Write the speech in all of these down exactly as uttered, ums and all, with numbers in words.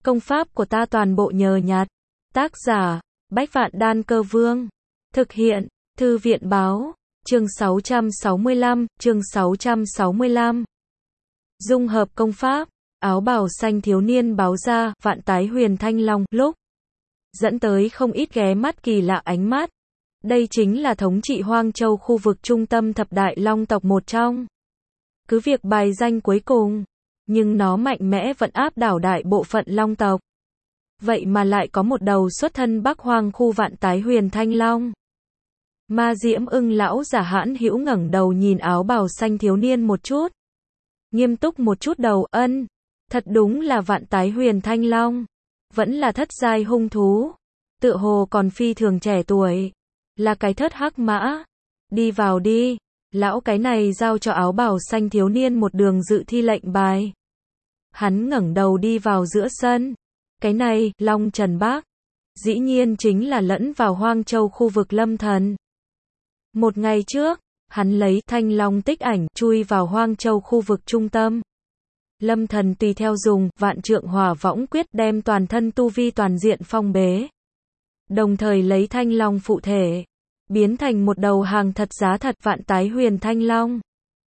Công pháp của ta toàn bộ nhờ nhặt. Tác giả, Bách Vạn Đan Cơ Vương. Thực hiện, Thư viện Báo. Chương sáu trăm sáu mươi lăm, chương sáu trăm sáu mươi lăm. Dung hợp công pháp, áo bào xanh thiếu niên báo ra, vạn tái huyền thanh long, lúc dẫn tới không ít ghé mắt kỳ lạ ánh mắt. Đây chính là thống trị Hoang Châu khu vực trung tâm thập đại long tộc một trong. Cứ việc bài danh cuối cùng, nhưng nó mạnh mẽ vẫn áp đảo đại bộ phận long tộc. Vậy mà lại có một đầu xuất thân Bắc Hoang khu vạn tái huyền thanh long. Ma Diễm Ưng lão giả hãn hữu ngẩng đầu nhìn áo bào xanh thiếu niên một chút. Nghiêm túc một chút đầu, ân. Thật đúng là vạn tái huyền thanh long. Vẫn là thất giai hung thú. Tựa hồ còn phi thường trẻ tuổi. Là cái thất hắc mã. Đi vào đi. Lão cái này giao cho áo bào xanh thiếu niên một đường dự thi lệnh bài. Hắn ngẩng đầu đi vào giữa sân. Cái này, Long Trần Bác. Dĩ nhiên chính là lẫn vào Hoang Châu khu vực Lâm Thần. Một ngày trước, hắn lấy thanh long tích ảnh chui vào Hoang Châu khu vực trung tâm. Lâm Thần tùy theo dùng vạn trượng hỏa võng quyết đem toàn thân tu vi toàn diện phong bế. Đồng thời lấy thanh long phụ thể, biến thành một đầu hàng thật giá thật vạn tái huyền thanh long.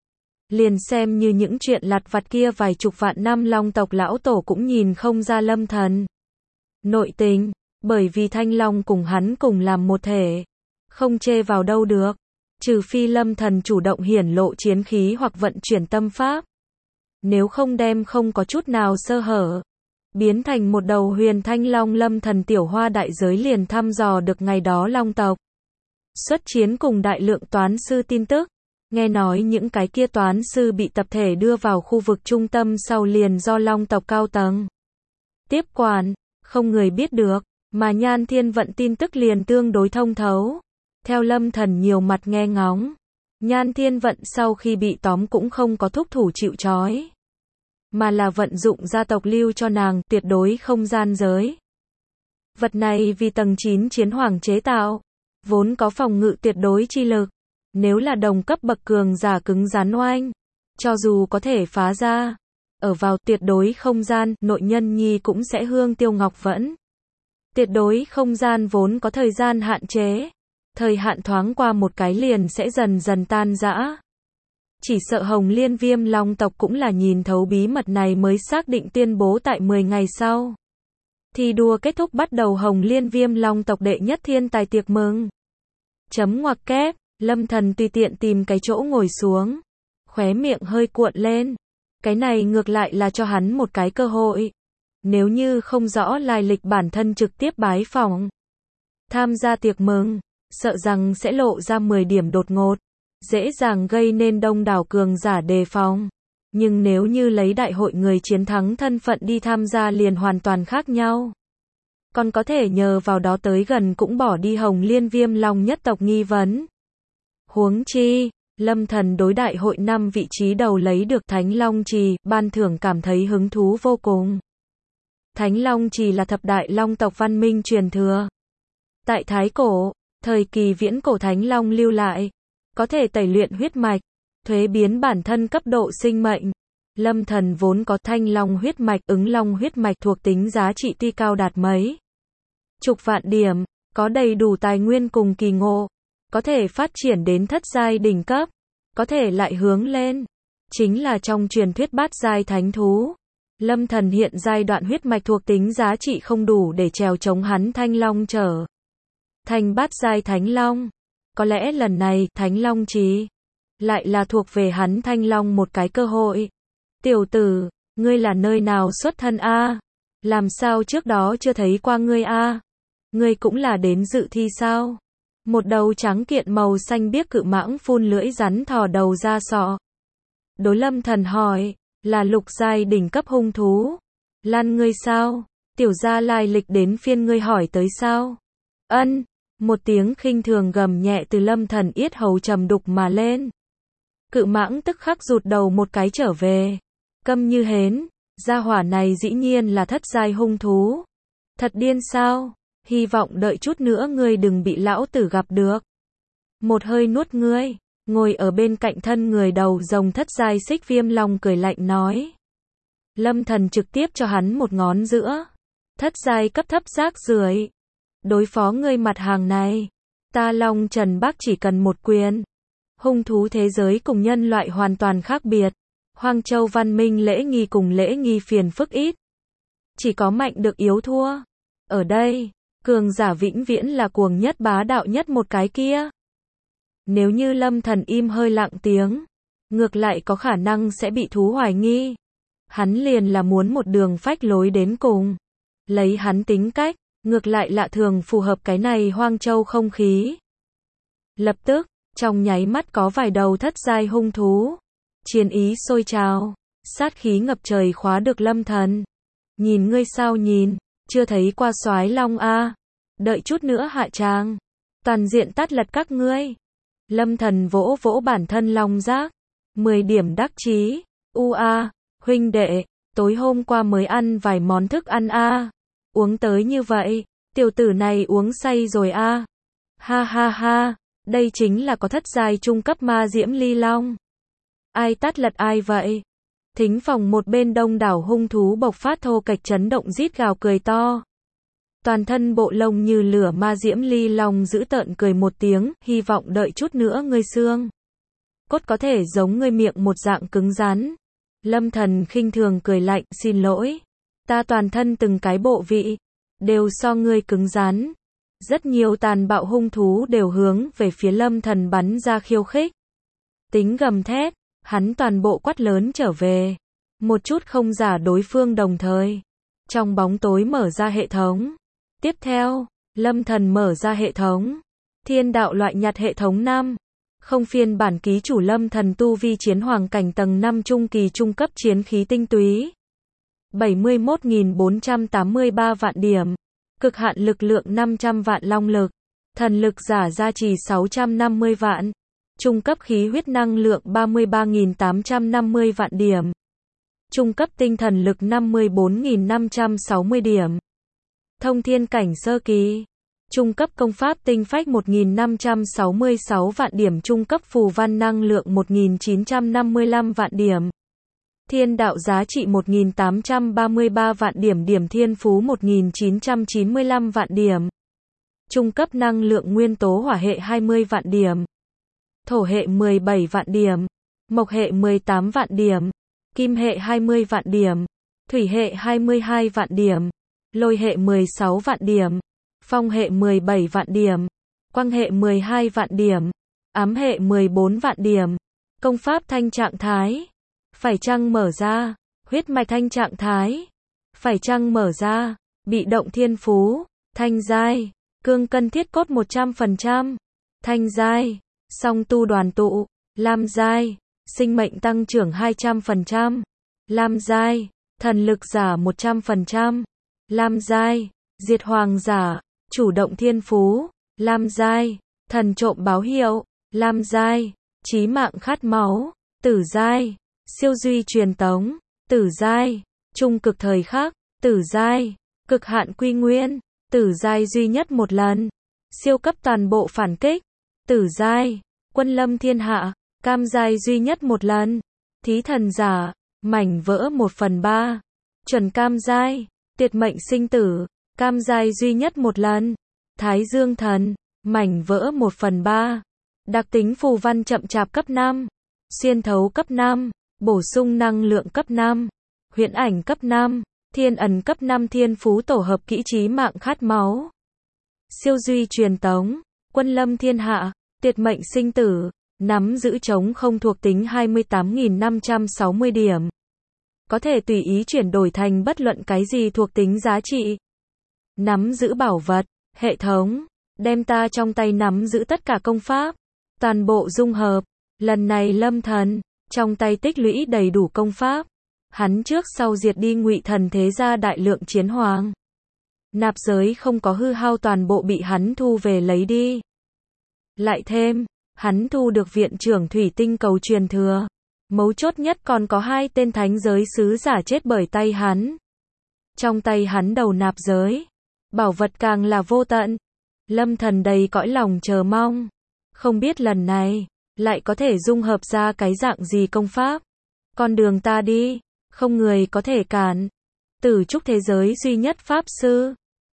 Liền xem như những chuyện lặt vặt kia vài chục vạn năm long tộc lão tổ cũng nhìn không ra Lâm Thần nội tình, bởi vì thanh long cùng hắn cùng làm một thể. Không chê vào đâu được, trừ phi Lâm Thần chủ động hiển lộ chiến khí hoặc vận chuyển tâm pháp. Nếu không đem không có chút nào sơ hở, biến thành một đầu huyền thanh long. Lâm Thần tiểu hoa đại giới liền thăm dò được ngày đó long tộc xuất chiến cùng đại lượng toán sư tin tức. Nghe nói những cái kia toán sư bị tập thể đưa vào khu vực trung tâm sau liền do long tộc cao tầng tiếp quản, không người biết được, mà Nhan Thiên Vận tin tức liền tương đối thông thấu. Theo Lâm Thần nhiều mặt nghe ngóng, Nhan Thiên Vận sau khi bị tóm cũng không có thúc thủ chịu trói, mà là vận dụng gia tộc lưu cho nàng tuyệt đối không gian giới. Vật này vì tầng chín chiến hoàng chế tạo, vốn có phòng ngự tuyệt đối chi lực. Nếu là đồng cấp bậc cường giả cứng rắn oanh, cho dù có thể phá ra, ở vào tuyệt đối không gian, nội nhân nhi cũng sẽ hương tiêu ngọc vẫn. Tuyệt đối không gian vốn có thời gian hạn chế. Thời hạn thoáng qua một cái liền sẽ dần dần tan rã. Chỉ sợ Hồng Liên Viêm Long tộc cũng là nhìn thấu bí mật này mới xác định tuyên bố tại mười ngày sau. Thi đua kết thúc bắt đầu Hồng Liên Viêm Long tộc đệ nhất thiên tài tiệc mừng. Chấm ngoặc kép, Lâm Thần tùy tiện tìm cái chỗ ngồi xuống. Khóe miệng hơi cuộn lên. Cái này ngược lại là cho hắn một cái cơ hội. Nếu như không rõ lai lịch bản thân trực tiếp bái phỏng, tham gia tiệc mừng, sợ rằng sẽ lộ ra mười điểm đột ngột, dễ dàng gây nên đông đảo cường giả đề phòng. Nhưng nếu như lấy đại hội người chiến thắng thân phận đi tham gia liền hoàn toàn khác nhau. Còn có thể nhờ vào đó tới gần cũng bỏ đi Hồng Liên Viêm Long nhất tộc nghi vấn. Huống chi, Lâm Thần đối đại hội năm vị trí đầu lấy được Thánh Long Trì, ban thưởng cảm thấy hứng thú vô cùng. Thánh Long Trì là thập đại long tộc văn minh truyền thừa. Tại Thái Cổ, thời kỳ viễn cổ Thánh Long lưu lại, có thể tẩy luyện huyết mạch, thuế biến bản thân cấp độ sinh mệnh. Lâm Thần vốn có Thanh Long huyết mạch, ứng long huyết mạch thuộc tính giá trị tuy cao đạt mấy chục vạn điểm, có đầy đủ tài nguyên cùng kỳ ngộ, có thể phát triển đến thất giai đỉnh cấp, có thể lại hướng lên, chính là trong truyền thuyết bát giai thánh thú. Lâm Thần hiện giai đoạn huyết mạch thuộc tính giá trị không đủ để trèo chống hắn Thanh Long trở thành bát giai thánh long. Có lẽ lần này Thánh Long Trì lại là thuộc về hắn Thanh Long một cái cơ hội. Tiểu tử, ngươi là nơi nào xuất thân a? Làm sao trước đó chưa thấy qua ngươi a? Ngươi cũng là đến dự thi sao? Một đầu trắng kiện màu xanh biếc cự mãng phun lưỡi rắn thò đầu ra sọ. Đối Lâm Thần hỏi, là lục giai đỉnh cấp hung thú. Lan ngươi sao? Tiểu gia lai lịch đến phiên ngươi hỏi tới sao? Ân, một tiếng khinh thường gầm nhẹ từ Lâm Thần yết hầu trầm đục mà lên. Cự mãng tức khắc rụt đầu một cái trở về. Câm như hến, gia hỏa này dĩ nhiên là thất giai hung thú. Thật điên sao? Hy vọng đợi chút nữa ngươi đừng bị lão tử gặp được. Một hơi nuốt ngươi, ngồi ở bên cạnh thân người đầu rồng thất giai Xích Viêm Long cười lạnh nói. Lâm Thần trực tiếp cho hắn một ngón giữa. Thất giai cấp thấp rác rưởi. Đối phó ngươi mặt hàng này, ta Long Trần Bắc chỉ cần một quyền. Hung thú thế giới cùng nhân loại hoàn toàn khác biệt. Hoang Châu văn minh lễ nghi cùng lễ nghi phiền phức ít. Chỉ có mạnh được yếu thua. Ở đây, cường giả vĩnh viễn là cuồng nhất bá đạo nhất một cái kia. Nếu như Lâm Thần im hơi lặng tiếng, ngược lại có khả năng sẽ bị thú hoài nghi. Hắn liền là muốn một đường phách lối đến cùng. Lấy hắn tính cách, ngược lại lạ thường phù hợp cái này Hoang Châu không khí. Lập tức, trong nháy mắt có vài đầu thất giai hung thú. Chiến ý sôi trào, sát khí ngập trời khóa được Lâm Thần. Nhìn ngươi sao nhìn, chưa thấy qua soái long a, đợi chút nữa hạ tràng, toàn diện tát lật các ngươi. Lâm Thần vỗ vỗ bản thân long giác, mười điểm đắc chí, u a, huynh đệ, tối hôm qua mới ăn vài món thức ăn a, uống tới như vậy, tiểu tử này uống say rồi a. Ha ha ha, đây chính là có thất giai trung cấp ma diễm ly long. Ai tát lật ai vậy? Thính phòng một bên đông đảo hung thú bộc phát thô kệch chấn động rít gào cười to. Toàn thân bộ lông như lửa ma diễm ly long giữ tợn cười một tiếng, hy vọng đợi chút nữa ngươi xương cốt có thể giống ngươi miệng một dạng cứng rắn. Lâm Thần khinh thường cười lạnh, xin lỗi. Ta toàn thân từng cái bộ vị, đều so ngươi cứng rắn. Rất nhiều tàn bạo hung thú đều hướng về phía Lâm Thần bắn ra khiêu khích. Tính gầm thét, hắn toàn bộ quát lớn trở về. Một chút không giả đối phương đồng thời. Trong bóng tối mở ra hệ thống. Tiếp theo, Lâm Thần mở ra hệ thống. Thiên đạo loại nhặt hệ thống năm. Không phiên bản ký chủ Lâm Thần tu vi chiến hoàng cảnh tầng năm trung kỳ trung cấp chiến khí tinh túy. bảy mươi mốt nghìn bốn trăm tám mươi ba vạn điểm. Cực hạn lực lượng năm trăm vạn long lực. Thần lực giả gia trì sáu trăm năm mươi vạn. Trung cấp khí huyết năng lượng ba mươi ba nghìn tám trăm năm mươi vạn điểm. Trung cấp tinh thần lực năm mươi bốn nghìn năm trăm sáu mươi điểm. Thông thiên cảnh sơ kỳ. Trung cấp công pháp tinh phách một nghìn năm trăm sáu mươi sáu vạn điểm. Trung cấp phù văn năng lượng một nghìn chín trăm năm mươi lăm vạn điểm. Thiên đạo giá trị một nghìn tám trăm ba mươi ba vạn điểm. Điểm thiên phú một nghìn chín trăm chín mươi lăm vạn điểm. Trung cấp năng lượng nguyên tố hỏa hệ hai mươi vạn điểm. Thổ hệ mười bảy vạn điểm. Mộc hệ mười tám vạn điểm. Kim hệ hai mươi vạn điểm. Thủy hệ hai mươi hai vạn điểm. Lôi hệ mười sáu vạn điểm. Phong hệ mười bảy vạn điểm. Quang hệ mười hai vạn điểm. Ám hệ mười bốn vạn điểm. Công pháp thanh trạng thái. Phải chăng mở ra. Huyết mạch thanh trạng thái. Phải chăng mở ra. Bị động thiên phú. Thanh giai. Cương cân thiết cốt một trăm phần trăm. Thanh giai. Song tu đoàn tụ. Lam giai. Sinh mệnh tăng trưởng hai trăm phần trăm. Lam giai. Thần lực giả một trăm phần trăm. Lam giai. Diệt hoàng giả. Chủ động thiên phú. Lam giai. Thần trộm báo hiệu. Lam giai. Chí mạng khát máu. Tử giai. Siêu duy truyền tống. Tử giai. Trung cực thời khắc. Tử giai. Cực hạn quy nguyên. Tử giai duy nhất một lần. Siêu cấp toàn bộ phản kích. Tử giai. Quân lâm thiên hạ. Cam giai duy nhất một lần. Thí thần giả. Mảnh vỡ một phần ba. Chuẩn cam giai. Tuyệt mệnh sinh tử. Cam giai duy nhất một lần. Thái dương thần. Mảnh vỡ một phần ba. Đặc tính phù văn chậm chạp cấp năm. Xuyên thấu cấp năm. Bổ sung năng lượng cấp năm. Huyễn ảnh cấp năm. Thiên ẩn cấp năm. Thiên phú tổ hợp kỹ trí mạng khát máu. Siêu duy truyền tống. Quân lâm thiên hạ. Tuyệt mệnh sinh tử. Nắm giữ chống không thuộc tính hai mươi tám nghìn năm trăm sáu mươi điểm. Có thể tùy ý chuyển đổi thành bất luận cái gì thuộc tính giá trị. Nắm giữ bảo vật. Hệ thống. Đem ta trong tay nắm giữ tất cả công pháp. Toàn bộ dung hợp. Lần này Lâm Thần. Trong tay tích lũy đầy đủ công pháp. Hắn trước sau diệt đi Ngụy Thần thế gia đại lượng chiến hoàng. Nạp giới không có hư hao toàn bộ bị hắn thu về lấy đi. Lại thêm. Hắn thu được viện trưởng thủy tinh cầu truyền thừa. Mấu chốt nhất còn có hai tên thánh giới sứ giả chết bởi tay hắn. Trong tay hắn đầu nạp giới. Bảo vật càng là vô tận. Lâm Thần đầy cõi lòng chờ mong. Không biết lần này, lại có thể dung hợp ra cái dạng gì công pháp. Con đường ta đi, không người có thể cản. Từ chúc thế giới duy nhất Pháp Sư.